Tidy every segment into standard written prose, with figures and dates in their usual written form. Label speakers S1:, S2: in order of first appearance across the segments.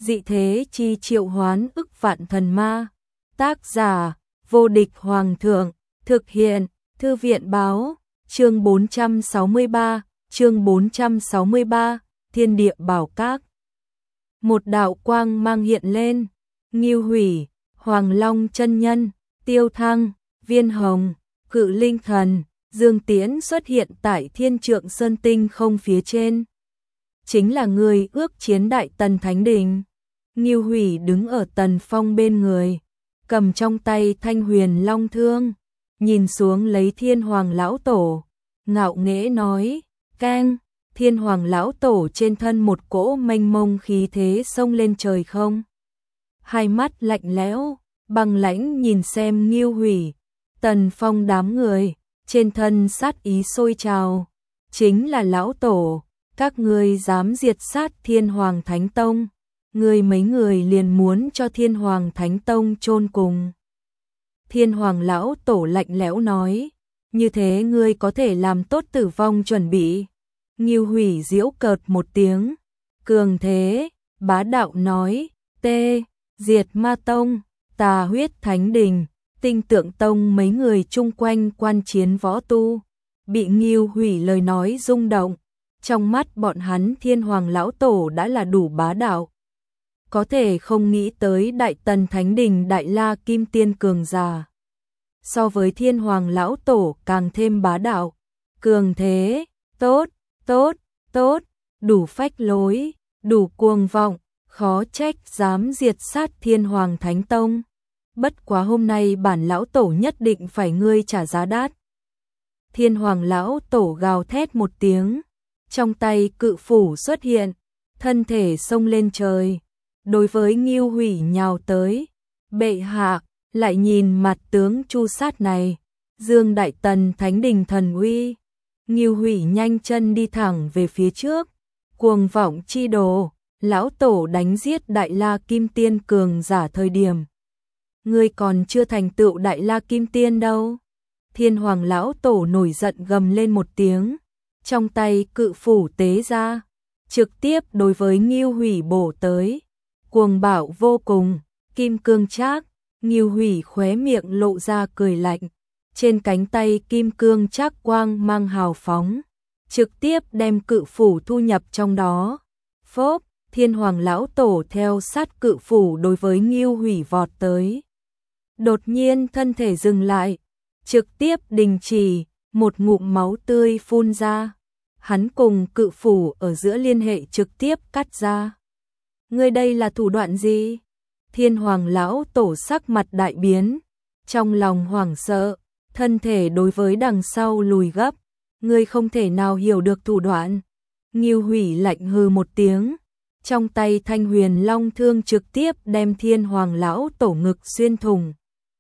S1: dị thế chi triệu hoán ức vạn thần ma. Tác giả, vô địch hoàng thượng, thực hiện, thư viện báo, chương 463, chương 463, thiên địa bảo các. Một đạo quang mang hiện lên, Ngưu Hủy, Hoàng Long chân nhân, Tiêu Thăng, Viên Hồng, Cự Linh Thần, Dương Tiễn xuất hiện tại Thiên Trượng Sơn Tinh không phía trên. Chính là người ước chiến Đại Tần Thánh Đình. Ngưu Hủy đứng ở Tần Phong bên người, cầm trong tay Thanh Huyền Long thương, nhìn xuống lấy Thiên Hoàng lão tổ, ngạo nghễ nói: "Keng." Thiên Hoàng lão tổ trên thân một cỗ mênh mông khí thế xông lên trời không. Hai mắt lạnh lẽo, băng lãnh nhìn xem Ngưu Hủy, Tần Phong đám người, trên thân sát ý sôi trào. Chính là lão tổ, các ngươi dám diệt sát Thiên Hoàng Thánh Tông, ngươi mấy người liền muốn cho Thiên Hoàng Thánh Tông chôn cùng. Thiên Hoàng lão tổ lạnh lẽo nói: "Như thế ngươi có thể làm tốt tử vong chuẩn bị." Ngưu Hủy giễu cợt một tiếng, cường thế, bá đạo nói: "Diệt Ma Tông, Tà Huyết Thánh Đình, Tinh Tượng Tông." Mấy người chung quanh quan chiến võ tu bị Ngưu Hủy lời nói rung động, trong mắt bọn hắn Thiên Hoàng lão tổ đã là đủ bá đạo. Có thể không nghĩ tới Đại Tần Thánh Đình Đại La Kim Tiên cường giả, so với Thiên Hoàng lão tổ càng thêm bá đạo, cường thế, tốt, đủ phách lối, đủ cuồng vọng, khó trách dám diệt sát Thiên Hoàng Thánh Tông. Bất quá hôm nay bản lão tổ nhất định phải ngươi trả giá đắt. Thiên Hoàng lão tổ gào thét một tiếng, trong tay cự phủ xuất hiện, thân thể xông lên trời, đối với Ngưu Hủy nhào tới. "Bệ hạ, lại nhìn mặt tướng chu sát này, dương Đại Tần Thánh Đình thần uy." Ngưu Hủy nhanh chân đi thẳng về phía trước, cuồng vọng chi đồ, lão tổ đánh giết Đại La Kim Tiên cường giả thời điểm, ngươi còn chưa thành tựu Đại La Kim Tiên đâu. Thiên Hoàng lão tổ nổi giận gầm lên một tiếng, trong tay cự phủ tế ra, trực tiếp đối với Ngưu Hủy bổ tới, cuồng bạo vô cùng, kim cương trác. Ngưu Hủy khóe miệng lộ ra cười lạnh, trên cánh tay kim cương trác quang mang hào phóng, trực tiếp đem cự phủ thu nhập trong đó. Phốp, Thiên Hoàng lão tổ theo sát cự phủ đối với Ngưu Hủy vọt tới. Đột nhiên thân thể dừng lại, trực tiếp đình chỉ, một ngụm máu tươi phun ra. Hắn cùng cự phủ ở giữa liên hệ trực tiếp cắt ra. Ngươi đây là thủ đoạn gì? Thiên Hoàng lão tổ sắc mặt đại biến, trong lòng hoảng sợ, thân thể đối với đằng sau lùi gấp. Ngươi không thể nào hiểu được thủ đoạn. Ngưu Hủy lạnh hừ một tiếng, trong tay Thanh Huyền Long thương trực tiếp đem Thiên Hoàng lão tổ ngực xuyên thủng.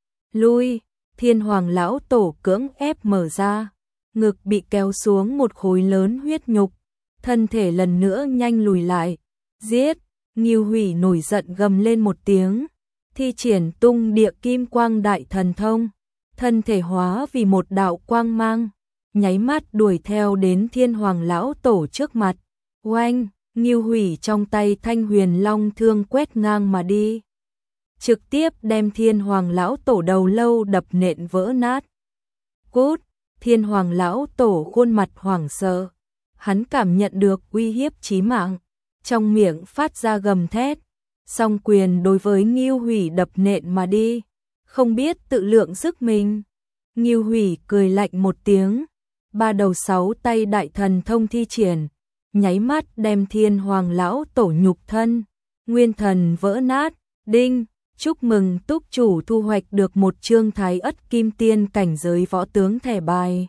S1: Lui, Thiên Hoàng lão tổ cưỡng ép mở ra, ngực bị kéo xuống một khối lớn huyết nhục, thân thể lần nữa nhanh lùi lại. Giết! Ngưu Hủy nổi giận gầm lên một tiếng, thi triển tung địa kim quang đại thần thông, thân thể hóa vì một đạo quang mang, nháy mắt đuổi theo đến Thiên Hoàng lão tổ trước mặt. Oanh! Ngưu Hủy trong tay Thanh Huyền Long thương quét ngang mà đi, trực tiếp đem Thiên Hoàng lão tổ đầu lâu đập nện vỡ nát. Cút! Thiên Hoàng lão tổ khuôn mặt hoảng sợ, hắn cảm nhận được uy hiếp chí mạng, trong miệng phát ra gầm thét, song quyền đối với Ngưu Hủy đập nện mà đi, không biết tự lượng sức mình. Ngưu Hủy cười lạnh một tiếng, ba đầu sáu tay đại thần thông thi triển, nháy mắt đem Thiên Hoàng lão tổ nhục thân, nguyên thần vỡ nát. Đinh! Chúc mừng túc chủ thu hoạch được một chương Thái Ất Kim Tiên cảnh giới võ tướng thẻ bài.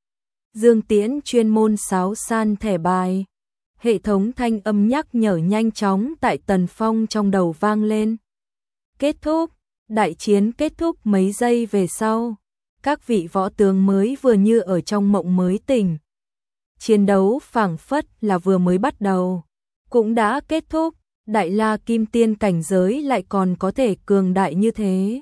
S1: Dương Tiễn chuyên môn sáo san thẻ bài. Hệ thống thanh âm nhắc nhở nhanh chóng tại Tần Phong trong đầu vang lên. Kết thúc, đại chiến kết thúc mấy giây về sau, các vị võ tướng mới vừa như ở trong mộng mới tỉnh. Chiến đấu phảng phất là vừa mới bắt đầu, cũng đã kết thúc. Đại La Kim Tiên cảnh giới lại còn có thể cường đại như thế.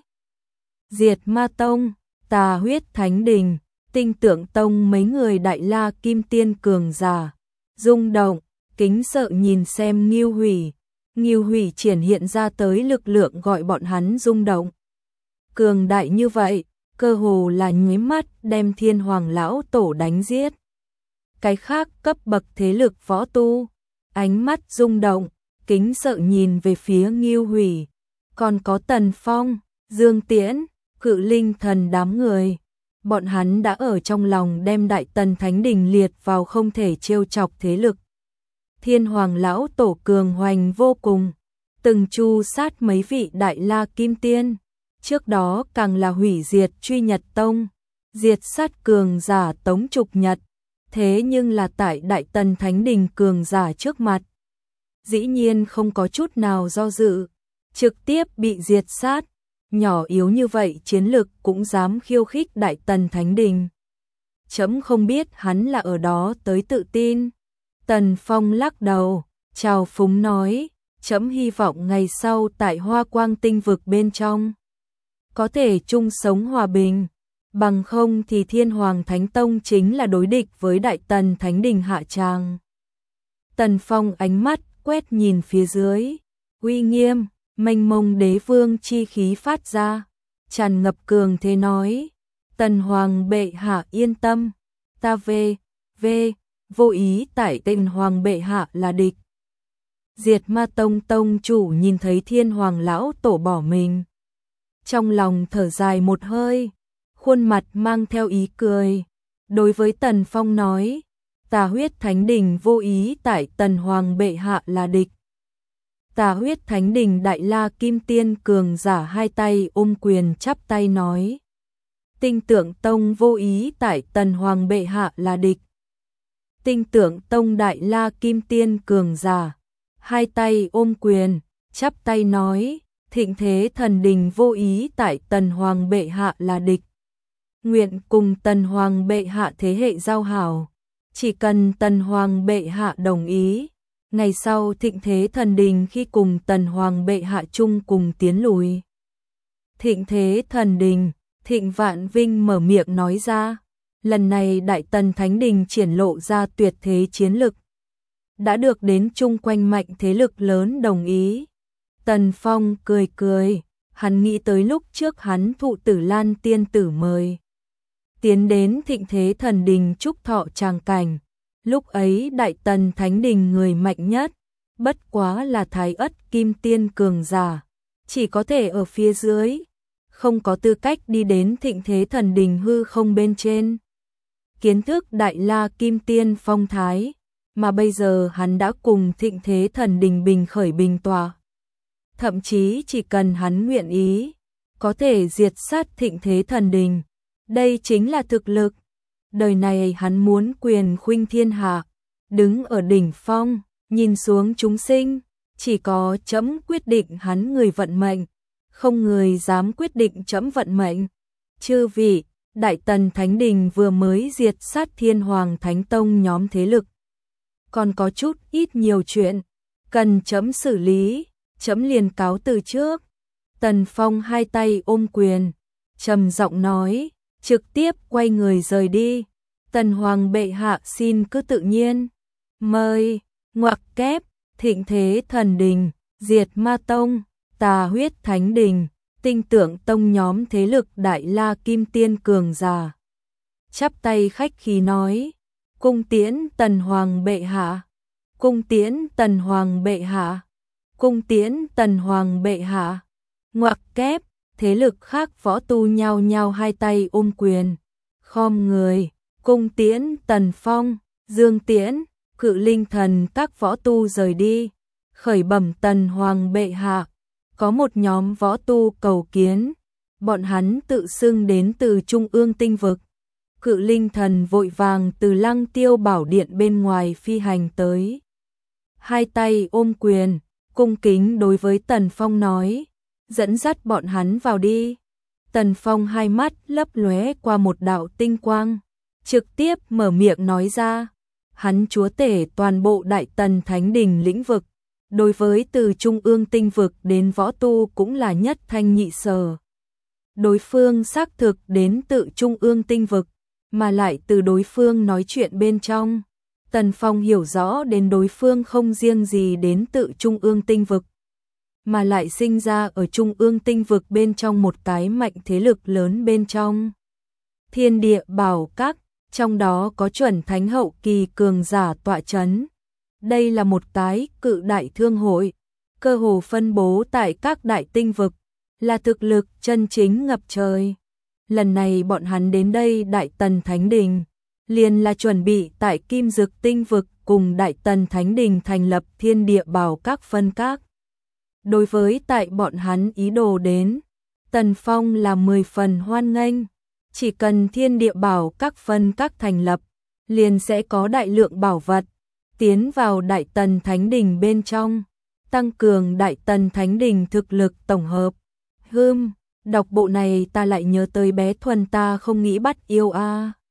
S1: Diệt Ma Tông, Tà Huyết Thánh Đình, Tinh Tượng Tông mấy người Đại La Kim Tiên cường giả, rung động, kính sợ nhìn xem Ngưu Hủy. Ngưu Hủy triển hiện ra tới lực lượng gọi bọn hắn rung động. Cường đại như vậy, cơ hồ là nháy mắt đem Thiên Hoàng lão tổ đánh giết. Cái khác cấp bậc thế lực võ tu, ánh mắt rung động, kính sợ nhìn về phía Ngưu Hủy, còn có Tần Phong, Dương Tiễn, Cự Linh Thần đám người. Bọn hắn đã ở trong lòng đem Đại Tần Thánh Đình liệt vào không thể trêu chọc thế lực. Thiên Hoàng lão tổ cường hoành vô cùng, từng tru sát mấy vị Đại La Kim Tiên, trước đó càng là hủy diệt Truy Nhật Tông, diệt sát cường giả Tống Trục Nhật, thế nhưng là tại Đại Tần Thánh Đình cường giả trước mặt, dĩ nhiên không có chút nào do dự, trực tiếp bị diệt sát. Nhỏ yếu như vậy chiến lực cũng dám khiêu khích Đại Tần Thánh Đình. Chấm không biết hắn là ở đó tới tự tin. Tần Phong lắc đầu, chào phúng nói, chấm hy vọng ngày sau tại Hoa Quang Tinh vực bên trong có thể chung sống hòa bình, bằng không thì Thiên Hoàng Thánh Tông chính là đối địch với Đại Tần Thánh Đình hạ tràng. Tần Phong ánh mắt quét nhìn phía dưới, uy nghiêm, mênh mông đế vương chi khí phát ra, tràn ngập cường thế nói, Tần Hoàng bệ hạ yên tâm, ta vô ý tại Tần Hoàng bệ hạ là địch. Diệt Ma Tông tông chủ nhìn thấy Thiên Hoàng lão tổ bỏ mình, trong lòng thở dài một hơi, khuôn mặt mang theo ý cười, đối với Tần Phong nói, Tà Huyết Thánh Đình vô ý tại Tần Hoàng bệ hạ là địch. Tà Huyết Thánh Đình Đại La Kim Tiên cường giả hai tay ôm quyền chắp tay nói, Tinh Tượng Tông vô ý tại Tần Hoàng bệ hạ là địch. Tinh Tượng Tông Đại La Kim Tiên cường giả hai tay ôm quyền chắp tay nói, Thịnh Thế Thần Đình vô ý tại Tần Hoàng bệ hạ là địch. Nguyện cùng Tần Hoàng bệ hạ thế hệ giao hảo, chỉ cần Tần Hoàng bệ hạ đồng ý, ngày sau Thịnh Thế Thần Đình khi cùng Tần Hoàng bệ hạ chung cùng tiến lùi. Thịnh Thế Thần Đình, Thịnh Vạn Vinh mở miệng nói ra, lần này Đại Tần Thánh Đình triển lộ ra tuyệt thế chiến lực, đã được đến chung quanh mạnh thế lực lớn đồng ý. Tần Phong cười cười, hắn nghĩ tới lúc trước hắn thụ Tử Lan tiên tử mời tiến đến Thịnh Thế Thần Đình chúc thọ tràng cảnh, lúc ấy Đại Tần Thánh Đình người mạnh nhất, bất quá là Thái Ất Kim Tiên cường giả, chỉ có thể ở phía dưới, không có tư cách đi đến Thịnh Thế Thần Đình hư không bên trên. Kiến thức Đại La Kim Tiên phong thái, mà bây giờ hắn đã cùng Thịnh Thế Thần Đình bình khởi bình tọa. Thậm chí chỉ cần hắn nguyện ý, có thể diệt sát Thịnh Thế Thần Đình. Đây chính là thực lực. Đời này hắn muốn quyền khuynh thiên hạ, đứng ở đỉnh phong, nhìn xuống chúng sinh, chỉ có chấm quyết định hắn người vận mệnh, không người dám quyết định chấm vận mệnh. Chư vị, Đại Tần Thánh Đình vừa mới diệt sát Thiên Hoàng Thánh Tông nhóm thế lực, còn có chút ít nhiều chuyện cần chấm xử lý, chấm liền cáo từ trước. Tần Phong hai tay ôm quyền, trầm giọng nói, trực tiếp quay người rời đi. Tần Hoàng bệ hạ xin cứ tự nhiên. Mời, ngoặc kép, Thịnh Thế Thần Đình, Diệt Ma Tông, Tà Huyết Thánh Đình, Tinh Tượng Tông nhóm thế lực Đại La Kim Tiên cường giả. Chắp tay khách khí nói, cung tiễn Tần Hoàng bệ hạ, cung tiễn Tần Hoàng bệ hạ, cung tiễn Tần Hoàng bệ hạ. Ngoặc kép, thế lực khác võ tu nhao nhao hai tay ôm quyền, khom người, cung tiễn Tần Phong, Dương Tiễn, Cự Linh Thần các võ tu rời đi, khởi bẩm Tần Hoàng bệ hạ, có một nhóm võ tu cầu kiến, bọn hắn tự xưng đến từ Trung ương tinh vực. Cự Linh Thần vội vàng từ Lăng Tiêu Bảo Điện bên ngoài phi hành tới, hai tay ôm quyền, cung kính đối với Tần Phong nói, dẫn dắt bọn hắn vào đi. Tần Phong hai mắt lấp lóe qua một đạo tinh quang, trực tiếp mở miệng nói ra, hắn chúa tể toàn bộ Đại Tần Thánh Đình lĩnh vực, đối với từ Trung ương tinh vực đến võ tu cũng là nhất thanh nhị sở. Đối phương xác thực đến tự Trung ương tinh vực, mà lại từ đối phương nói chuyện bên trong, Tần Phong hiểu rõ đến đối phương không riêng gì đến tự Trung ương tinh vực, mà lại sinh ra ở Trung ương tinh vực bên trong một cái mạnh thế lực lớn bên trong Thiên Địa Bảo Các, trong đó có chuẩn thánh hậu kỳ cường giả tọa chấn. Đây là một cái cự đại thương hội, cơ hồ phân bố tại các đại tinh vực, là thực lực chân chính ngập trời. Lần này bọn hắn đến đây Đại Tần Thánh Đình, liền là chuẩn bị tại Kim Dực tinh vực cùng Đại Tần Thánh Đình thành lập Thiên Địa Bảo Các phân các. Đối với tại bọn hắn ý đồ đến, Tần Phong là 10 phần hoan nghênh, chỉ cần Thiên Địa Bảo Các phân các thành lập, liền sẽ có đại lượng bảo vật tiến vào Đại Tần Thánh Đình bên trong, tăng cường Đại Tần Thánh Đình thực lực tổng hợp. Đọc bộ này ta lại nhớ tới bé Thuần ta không nghĩ bắt yêu a.